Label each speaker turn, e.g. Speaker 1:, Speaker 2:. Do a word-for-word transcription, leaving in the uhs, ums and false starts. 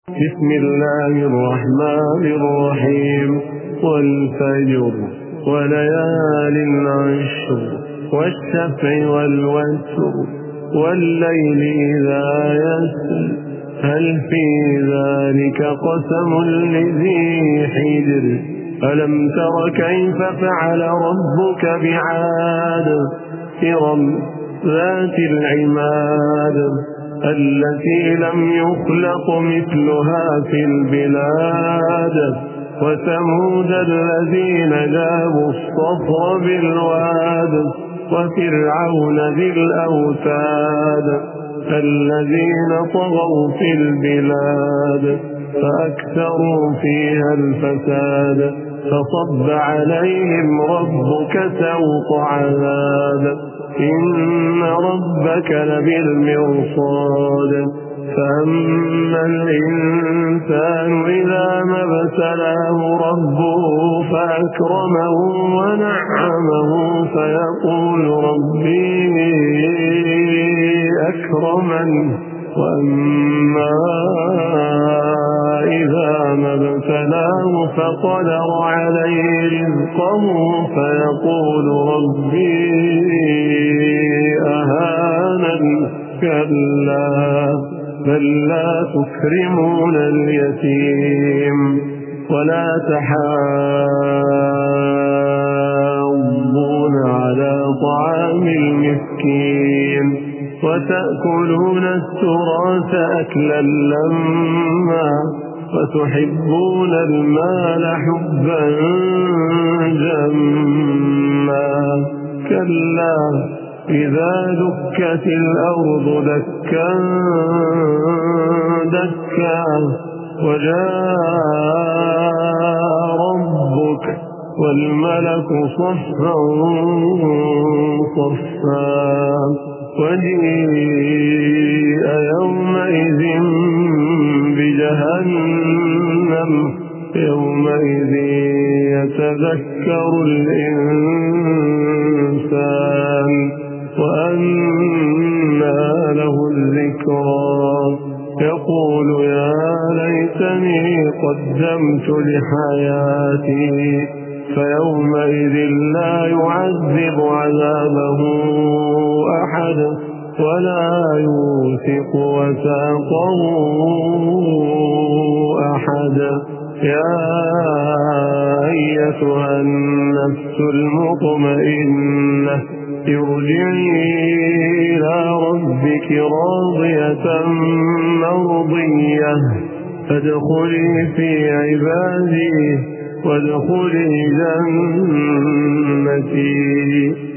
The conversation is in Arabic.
Speaker 1: بسم الله الرحمن الرحيم. والفجر وليال عشر والشفع والوتر والليل إذا يسر هل في ذلك قسم لذي حجر ألم تر كيف فعل ربك بعاد إرم ذات العماد التي لم يخلق مثلها في البلاد وثمود الذين جابوا الصخر بالواد وفرعون ذي الأوتاد الذين طغوا في البلاد فأكثروا فيها الفساد فصب عليهم ربك سوط عذاب إن ربك لبالمرصاد فأما الإنسان إذا ما ابتلاه ربه فأكرمه ونعمه فيقول ربي أكرمن وأما إذا ما ابتلاه فقدر عليه رزقه فيقول ربي أهانن كلا بل لا تكرمون اليتيم ولا تحاضون على طعام المسكين وتأكلون التراث أكلا لما وتحبون المال حبا جما كلا إذا دكت الأرض دكا دكا وجاء ربك والملك صفا صفا وجيء يومئذ بجهنم يومئذ يتذكر الإنسان وأنى له الذكرى يقول يا ليتني قدمت لحياتي فيومئذ لا يعذب عذابه أحد ولا يوثق وثاقه أحد يا أيتها النفس المطمئنة ارجعي إلى ربك راضية مرضية فادخلي في عبادي وادخلي جنتي.